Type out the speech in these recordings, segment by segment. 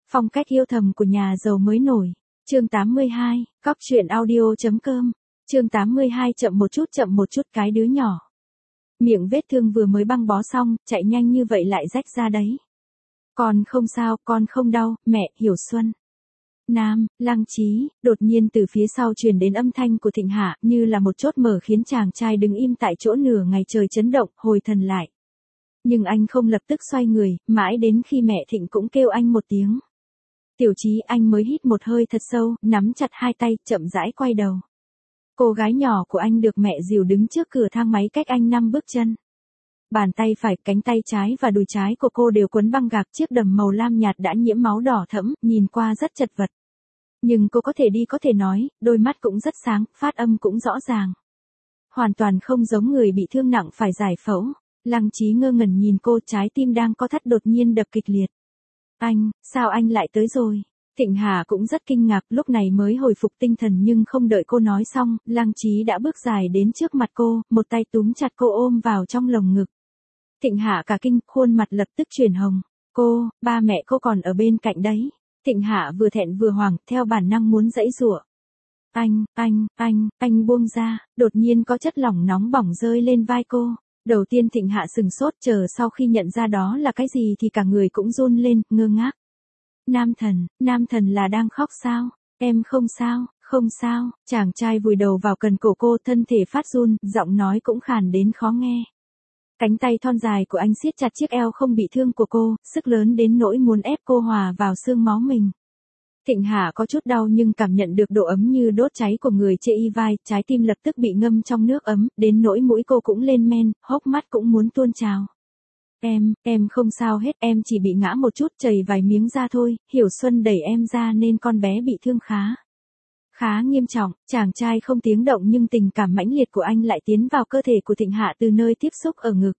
Phong cách yêu thầm của nhà giàu mới nổi. Chương 82, Cóc truyện audio.com. Chương 82 chậm một chút cái đứa nhỏ. Miệng vết thương vừa mới băng bó xong, chạy nhanh như vậy lại rách ra đấy. Con không sao, con không đau, mẹ, Hiểu Xuân. Nam, Lăng Chí, đột nhiên từ phía sau truyền đến âm thanh của Thịnh Hạ, như là một chốt mở khiến chàng trai đứng im tại chỗ nửa ngày trời chấn động, hồi thần lại. Nhưng anh không lập tức xoay người, mãi đến khi mẹ Thịnh cũng kêu anh một tiếng. Tiểu Chí, anh mới hít một hơi thật sâu, nắm chặt hai tay, chậm rãi quay đầu. Cô gái nhỏ của anh được mẹ dìu đứng trước cửa thang máy cách anh 5 bước chân. Bàn tay phải, cánh tay trái và đùi trái của cô đều quấn băng gạc, chiếc đầm màu lam nhạt đã nhiễm máu đỏ thẫm, nhìn qua rất chật vật. Nhưng cô có thể đi có thể nói, đôi mắt cũng rất sáng, phát âm cũng rõ ràng. Hoàn toàn không giống người bị thương nặng phải giải phẫu. Lăng Chí ngơ ngẩn nhìn cô, trái tim đang co thắt đột nhiên đập kịch liệt. Anh, sao anh lại tới rồi? Thịnh Hà cũng rất kinh ngạc, lúc này mới hồi phục tinh thần nhưng không đợi cô nói xong, Lăng Chí đã bước dài đến trước mặt cô, một tay túm chặt cô ôm vào trong lồng ngực. Thịnh Hạ cả kinh, khuôn mặt lập tức chuyển hồng. Cô, ba mẹ cô còn ở bên cạnh đấy. Thịnh Hạ vừa thẹn vừa hoảng, theo bản năng muốn giãy giụa. Anh buông ra, đột nhiên có chất lỏng nóng bỏng rơi lên vai cô. Đầu tiên Thịnh Hạ sừng sốt, chờ sau khi nhận ra đó là cái gì thì cả người cũng run lên, ngơ ngác. Nam thần là đang khóc sao? Em không sao, chàng trai vùi đầu vào cần cổ cô, thân thể phát run, giọng nói cũng khàn đến khó nghe. Cánh tay thon dài của anh siết chặt chiếc eo không bị thương của cô, sức lớn đến nỗi muốn ép cô hòa vào xương máu mình. Thịnh Hà có chút đau nhưng cảm nhận được độ ấm như đốt cháy của người chê y vai, trái tim lập tức bị ngâm trong nước ấm, đến nỗi mũi cô cũng lên men, hốc mắt cũng muốn tuôn trào. Em không sao hết, em chỉ bị ngã một chút, chảy vài miếng da thôi, Hiểu Xuân đẩy em ra nên con bé bị thương khá nghiêm trọng. Chàng trai không tiếng động nhưng tình cảm mãnh liệt của anh lại tiến vào cơ thể của Thịnh Hạ từ nơi tiếp xúc ở ngực.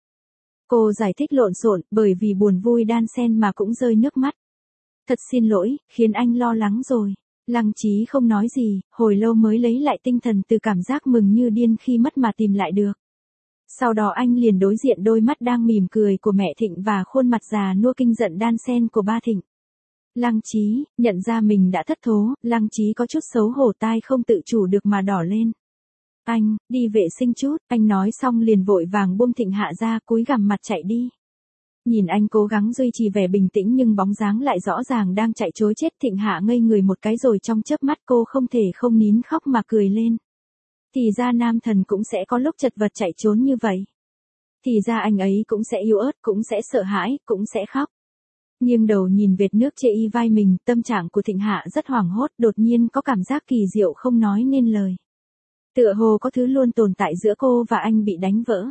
Cô giải thích lộn xộn, bởi vì buồn vui đan xen mà cũng rơi nước mắt. Thật xin lỗi, khiến anh lo lắng rồi. Lăng Chí không nói gì, hồi lâu mới lấy lại tinh thần từ cảm giác mừng như điên khi mất mà tìm lại được. Sau đó anh liền đối diện đôi mắt đang mỉm cười của mẹ Thịnh và khuôn mặt già nua kinh giận đan xen của ba Thịnh. Lăng Chí, nhận ra mình đã thất thố, Lăng Chí có chút xấu hổ, tai không tự chủ được mà đỏ lên. Anh, đi vệ sinh chút, anh nói xong liền vội vàng buông Thịnh Hạ ra, cúi gằm mặt chạy đi. Nhìn anh cố gắng duy trì vẻ bình tĩnh nhưng bóng dáng lại rõ ràng đang chạy trối chết, Thịnh Hạ ngây người một cái rồi trong chớp mắt cô không thể không nín khóc mà cười lên. Thì ra nam thần cũng sẽ có lúc chật vật chạy trốn như vậy. Thì ra anh ấy cũng sẽ yếu ớt, cũng sẽ sợ hãi, cũng sẽ khóc. Nghiêng đầu nhìn vệt nước chê y vai mình, tâm trạng của Thịnh Hạ rất hoảng hốt, đột nhiên có cảm giác kỳ diệu không nói nên lời. Tựa hồ có thứ luôn tồn tại giữa cô và anh bị đánh vỡ.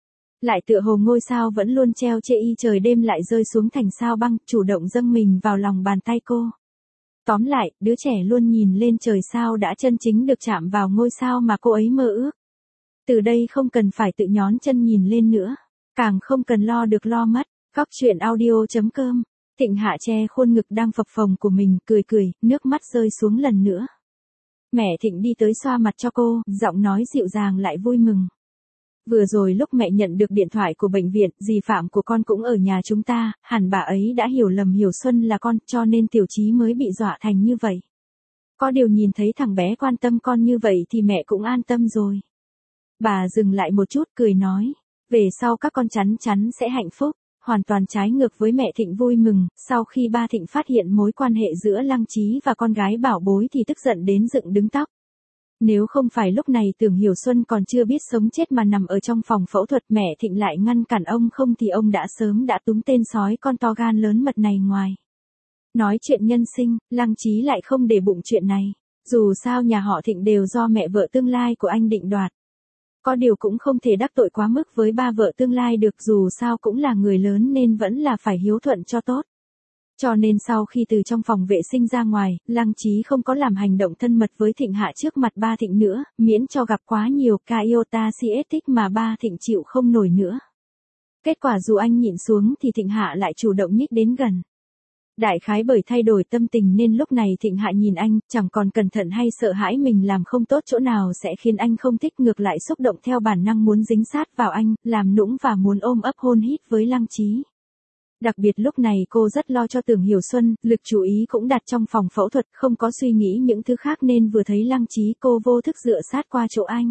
Lại tựa hồ ngôi sao vẫn luôn treo chê y trời đêm lại rơi xuống thành sao băng, chủ động dâng mình vào lòng bàn tay cô. Tóm lại, đứa trẻ luôn nhìn lên trời sao đã chân chính được chạm vào ngôi sao mà cô ấy mơ ước. Từ đây không cần phải tự nhón chân nhìn lên nữa, càng không cần lo được lo mất. Cóc truyện audio.com. Thịnh Hạ che khuôn ngực đang phập phồng của mình, cười, nước mắt rơi xuống lần nữa. Mẹ Thịnh đi tới xoa mặt cho cô, giọng nói dịu dàng lại vui mừng. Vừa rồi lúc mẹ nhận được điện thoại của bệnh viện, dì Phạm của con cũng ở nhà chúng ta, hẳn bà ấy đã hiểu lầm Hiểu Xuân là con, cho nên Tiểu Chí mới bị dọa thành như vậy. Có điều nhìn thấy thằng bé quan tâm con như vậy thì mẹ cũng an tâm rồi. Bà dừng lại một chút cười nói, về sau các con chắn sẽ hạnh phúc. Hoàn toàn trái ngược với mẹ Thịnh vui mừng, sau khi ba Thịnh phát hiện mối quan hệ giữa Lăng Chí và con gái bảo bối thì tức giận đến dựng đứng tóc. Nếu không phải lúc này Tưởng Hiểu Xuân còn chưa biết sống chết mà nằm ở trong phòng phẫu thuật, mẹ Thịnh lại ngăn cản ông không thì ông đã sớm túm tên sói con to gan lớn mật này ngoài. Nói chuyện nhân sinh, Lăng Chí lại không để bụng chuyện này. Dù sao nhà họ Thịnh đều do mẹ vợ tương lai của anh định đoạt. Có điều cũng không thể đắc tội quá mức với ba vợ tương lai được, dù sao cũng là người lớn nên vẫn là phải hiếu thuận cho tốt. Cho nên sau khi từ trong phòng vệ sinh ra ngoài, Lăng Chí không có làm hành động thân mật với Thịnh Hạ trước mặt ba Thịnh nữa, miễn cho gặp quá nhiều ca iota siết mà ba Thịnh chịu không nổi nữa. Kết quả dù anh nhịn xuống thì Thịnh Hạ lại chủ động nhích đến gần. Đại khái bởi thay đổi tâm tình nên lúc này Thịnh Hạ nhìn anh, chẳng còn cẩn thận hay sợ hãi mình làm không tốt chỗ nào sẽ khiến anh không thích, ngược lại xúc động theo bản năng muốn dính sát vào anh, làm nũng và muốn ôm ấp hôn hít với Lăng Chí. Đặc biệt lúc này cô rất lo cho Tưởng Hiểu Xuân, lực chú ý cũng đặt trong phòng phẫu thuật, không có suy nghĩ những thứ khác nên vừa thấy Lăng Chí cô vô thức dựa sát qua chỗ anh.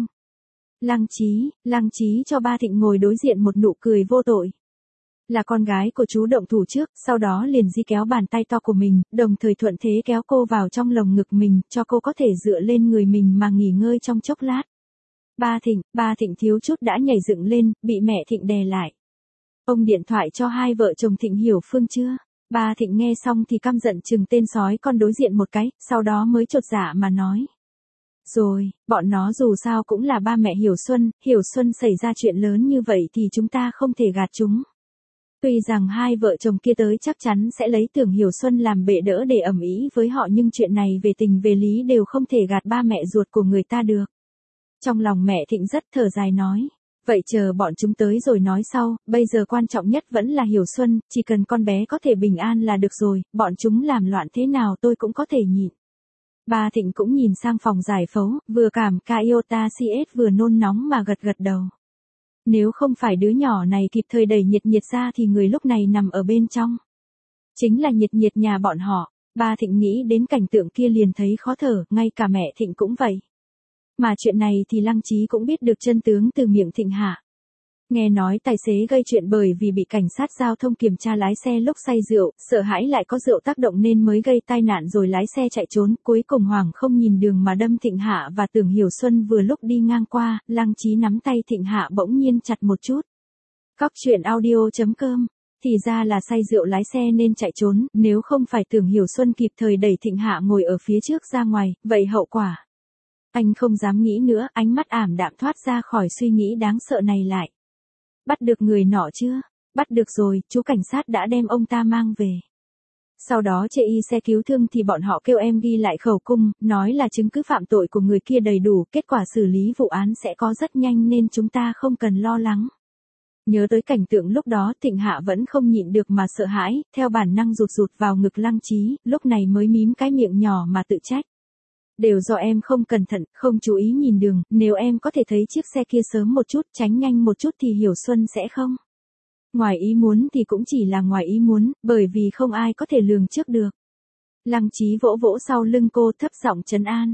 Lăng Chí cho ba Thịnh ngồi đối diện một nụ cười vô tội. Là con gái của chú động thủ trước, sau đó liền di kéo bàn tay to của mình, đồng thời thuận thế kéo cô vào trong lồng ngực mình, cho cô có thể dựa lên người mình mà nghỉ ngơi trong chốc lát. Ba Thịnh thiếu chút đã nhảy dựng lên, bị mẹ Thịnh đè lại. Ông điện thoại cho hai vợ chồng Thịnh Hiểu Phương chưa? Ba Thịnh nghe xong thì căm giận chừng tên sói con đối diện một cái, sau đó mới chột dạ mà nói. Rồi, bọn nó dù sao cũng là ba mẹ Hiểu Xuân xảy ra chuyện lớn như vậy thì chúng ta không thể gạt chúng. Tuy rằng hai vợ chồng kia tới chắc chắn sẽ lấy Tưởng Hiểu Xuân làm bệ đỡ để ầm ĩ với họ nhưng chuyện này về tình về lý đều không thể gạt ba mẹ ruột của người ta được. Trong lòng mẹ Thịnh rất thở dài nói. Vậy chờ bọn chúng tới rồi nói sau, bây giờ quan trọng nhất vẫn là Hiểu Xuân, chỉ cần con bé có thể bình an là được rồi, bọn chúng làm loạn thế nào tôi cũng có thể nhịn. Ba Thịnh cũng nhìn sang phòng giải phẫu, vừa cảm Iota CS vừa nôn nóng mà gật đầu. Nếu không phải đứa nhỏ này kịp thời đẩy nhiệt ra thì người lúc này nằm ở bên trong. Chính là nhiệt nhà bọn họ. Ba Thịnh nghĩ đến cảnh tượng kia liền thấy khó thở, ngay cả mẹ Thịnh cũng vậy. Mà chuyện này thì Lăng Chí cũng biết được chân tướng từ miệng Thịnh Hạ. Nghe nói tài xế gây chuyện bởi vì bị cảnh sát giao thông kiểm tra lái xe lúc say rượu, sợ hãi lại có rượu tác động nên mới gây tai nạn rồi lái xe chạy trốn, cuối cùng hoảng không nhìn đường mà đâm Thịnh Hạ và Tưởng Hiểu Xuân vừa lúc đi ngang qua, Lăng Chí nắm tay Thịnh Hạ bỗng nhiên chặt một chút. Cóc truyện audio.com. Thì ra là say rượu lái xe nên chạy trốn, nếu không phải Tưởng Hiểu Xuân kịp thời đẩy Thịnh Hạ ngồi ở phía trước ra ngoài, vậy hậu quả. Anh không dám nghĩ nữa, ánh mắt ảm đạm thoát ra khỏi suy nghĩ đáng sợ này lại. Bắt được người nọ chưa? Bắt được rồi, chú cảnh sát đã đem ông ta mang về. Sau đó chê y xe cứu thương thì bọn họ kêu em ghi lại khẩu cung, nói là chứng cứ phạm tội của người kia đầy đủ, kết quả xử lý vụ án sẽ có rất nhanh nên chúng ta không cần lo lắng. Nhớ tới cảnh tượng lúc đó Thịnh Hạ vẫn không nhịn được mà sợ hãi, theo bản năng rụt vào ngực Lăng Chí, lúc này mới mím cái miệng nhỏ mà tự trách. Đều do em không cẩn thận, không chú ý nhìn đường, nếu em có thể thấy chiếc xe kia sớm một chút, tránh nhanh một chút thì Hiểu Xuân sẽ không. Ngoài ý muốn thì cũng chỉ là ngoài ý muốn, bởi vì không ai có thể lường trước được. Lăng Chí vỗ vỗ sau lưng cô thấp giọng trấn an.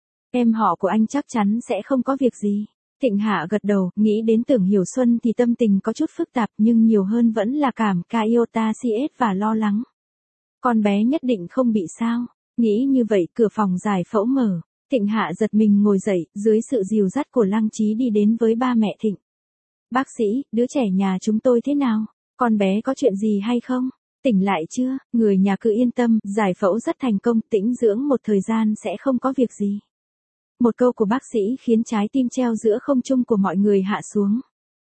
Em họ của anh chắc chắn sẽ không có việc gì. Thịnh Hạ gật đầu, nghĩ đến Tưởng Hiểu Xuân thì tâm tình có chút phức tạp nhưng nhiều hơn vẫn là cảm Iota CS và lo lắng. Con bé nhất định không bị sao. Nghĩ như vậy cửa phòng giải phẫu mở, Thịnh Hạ giật mình ngồi dậy, dưới sự dìu dắt của Lăng Chí đi đến với ba mẹ Thịnh. Bác sĩ, đứa trẻ nhà chúng tôi thế nào? Con bé có chuyện gì hay không? Tỉnh lại chưa? Người nhà cứ yên tâm, giải phẫu rất thành công, tĩnh dưỡng một thời gian sẽ không có việc gì. Một câu của bác sĩ khiến trái tim treo giữa không trung của mọi người hạ xuống.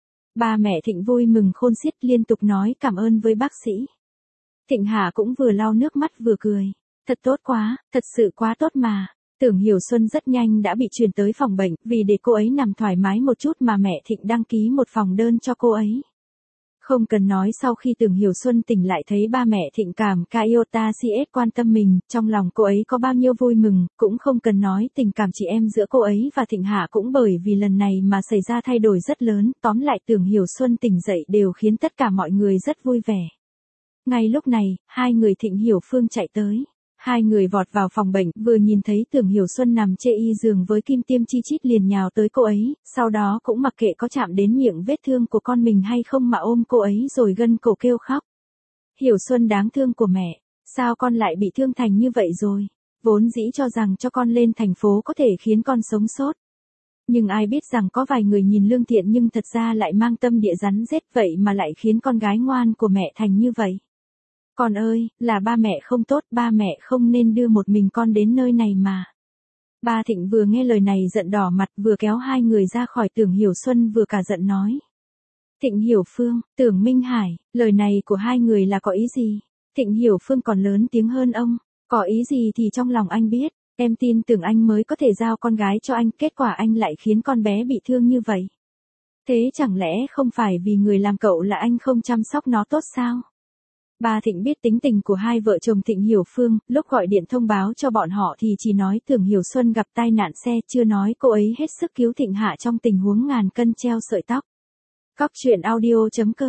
Ba mẹ Thịnh vui mừng khôn xiết liên tục nói cảm ơn với bác sĩ. Thịnh Hạ cũng vừa lau nước mắt vừa cười. Thật tốt quá, thật sự quá tốt mà. Tưởng Hiểu Xuân rất nhanh đã bị chuyển tới phòng bệnh, vì để cô ấy nằm thoải mái một chút mà mẹ Thịnh đăng ký một phòng đơn cho cô ấy. Không cần nói sau khi Tưởng Hiểu Xuân tỉnh lại thấy ba mẹ Thịnh cảm Iota CS quan tâm mình, trong lòng cô ấy có bao nhiêu vui mừng, cũng không cần nói tình cảm chị em giữa cô ấy và Thịnh Hạ cũng bởi vì lần này mà xảy ra thay đổi rất lớn, tóm lại Tưởng Hiểu Xuân tỉnh dậy đều khiến tất cả mọi người rất vui vẻ. Ngay lúc này, hai người Thịnh Hiểu Phương chạy tới. Hai người vọt vào phòng bệnh, vừa nhìn thấy Tưởng Hiểu Xuân nằm chê y giường với kim tiêm chi chít liền nhào tới cô ấy, sau đó cũng mặc kệ có chạm đến miệng vết thương của con mình hay không mà ôm cô ấy rồi gân cổ kêu khóc. Hiểu Xuân đáng thương của mẹ, sao con lại bị thương thành như vậy rồi? Vốn dĩ cho rằng cho con lên thành phố có thể khiến con sống sót. Nhưng ai biết rằng có vài người nhìn lương thiện nhưng thật ra lại mang tâm địa rắn rết vậy mà lại khiến con gái ngoan của mẹ thành như vậy. Con ơi, là ba mẹ không tốt, ba mẹ không nên đưa một mình con đến nơi này mà. Ba Thịnh vừa nghe lời này giận đỏ mặt vừa kéo hai người ra khỏi Tưởng Hiểu Xuân vừa cả giận nói. Thịnh Hiểu Phương, Tưởng Minh Hải, lời này của hai người là có ý gì? Thịnh Hiểu Phương còn lớn tiếng hơn ông, có ý gì thì trong lòng anh biết, em tin tưởng anh mới có thể giao con gái cho anh, kết quả anh lại khiến con bé bị thương như vậy. Thế chẳng lẽ không phải vì người làm cậu là anh không chăm sóc nó tốt sao? Ba Thịnh biết tính tình của hai vợ chồng Thịnh Hiểu Phương, lúc gọi điện thông báo cho bọn họ thì chỉ nói Tưởng Hiểu Xuân gặp tai nạn xe, chưa nói cô ấy hết sức cứu Thịnh Hạ trong tình huống ngàn cân treo sợi tóc. Cóc truyện audio.com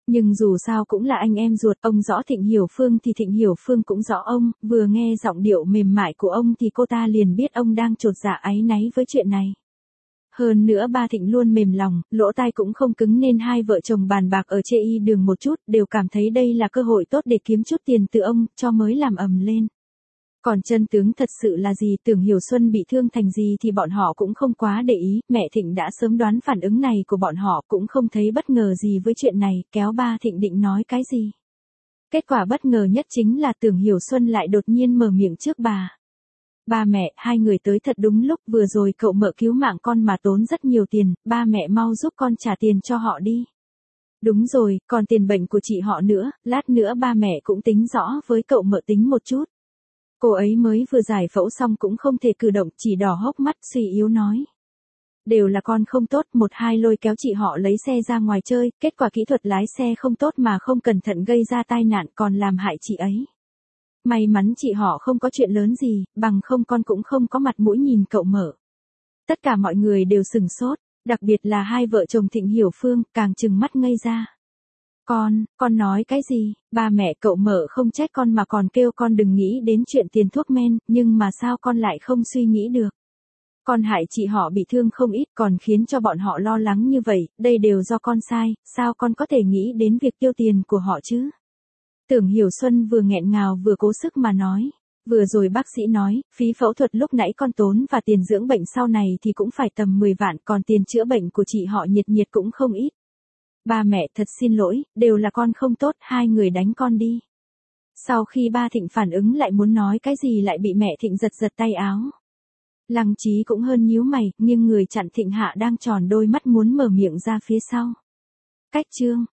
Nhưng dù sao cũng là anh em ruột, ông rõ Thịnh Hiểu Phương thì Thịnh Hiểu Phương cũng rõ ông, vừa nghe giọng điệu mềm mại của ông thì cô ta liền biết ông đang chột dạ áy náy với chuyện này. Hơn nữa ba Thịnh luôn mềm lòng, lỗ tai cũng không cứng nên hai vợ chồng bàn bạc ở chê y đường một chút, đều cảm thấy đây là cơ hội tốt để kiếm chút tiền từ ông, cho mới làm ầm lên. Còn chân tướng thật sự là gì, Tưởng Hiểu Xuân bị thương thành gì thì bọn họ cũng không quá để ý, mẹ Thịnh đã sớm đoán phản ứng này của bọn họ, cũng không thấy bất ngờ gì với chuyện này, kéo ba Thịnh định nói cái gì. Kết quả bất ngờ nhất chính là Tưởng Hiểu Xuân lại đột nhiên mở miệng trước bà. Ba mẹ, hai người tới thật đúng lúc, vừa rồi cậu Mợ cứu mạng con mà tốn rất nhiều tiền, ba mẹ mau giúp con trả tiền cho họ đi. Đúng rồi, còn tiền bệnh của chị họ nữa, lát nữa ba mẹ cũng tính rõ với cậu Mợ tính một chút. Cô ấy mới vừa giải phẫu xong cũng không thể cử động, chỉ đỏ hốc mắt suy yếu nói. Đều là con không tốt, một hai lôi kéo chị họ lấy xe ra ngoài chơi, kết quả kỹ thuật lái xe không tốt mà không cẩn thận gây ra tai nạn còn làm hại chị ấy. May mắn chị họ không có chuyện lớn gì, bằng không con cũng không có mặt mũi nhìn cậu Mợ. Tất cả mọi người đều sửng sốt, đặc biệt là hai vợ chồng Thịnh Hiểu Phương, càng trừng mắt ngây ra. Con nói cái gì, ba mẹ cậu Mợ không trách con mà còn kêu con đừng nghĩ đến chuyện tiền thuốc men, nhưng mà sao con lại không suy nghĩ được. Con hại chị họ bị thương không ít còn khiến cho bọn họ lo lắng như vậy, đây đều do con sai, sao con có thể nghĩ đến việc tiêu tiền của họ chứ. Tưởng Hiểu Xuân vừa nghẹn ngào vừa cố sức mà nói. Vừa rồi bác sĩ nói, phí phẫu thuật lúc nãy con tốn và tiền dưỡng bệnh sau này thì cũng phải tầm 10 vạn, còn tiền chữa bệnh của chị họ nhiệt cũng không ít. Ba mẹ thật xin lỗi, đều là con không tốt, hai người đánh con đi. Sau khi ba Thịnh phản ứng lại muốn nói cái gì lại bị mẹ Thịnh giật tay áo. Lăng Trí cũng hơn nhíu mày, nhưng người chặn Thịnh Hạ đang tròn đôi mắt muốn mở miệng ra phía sau. Cách chương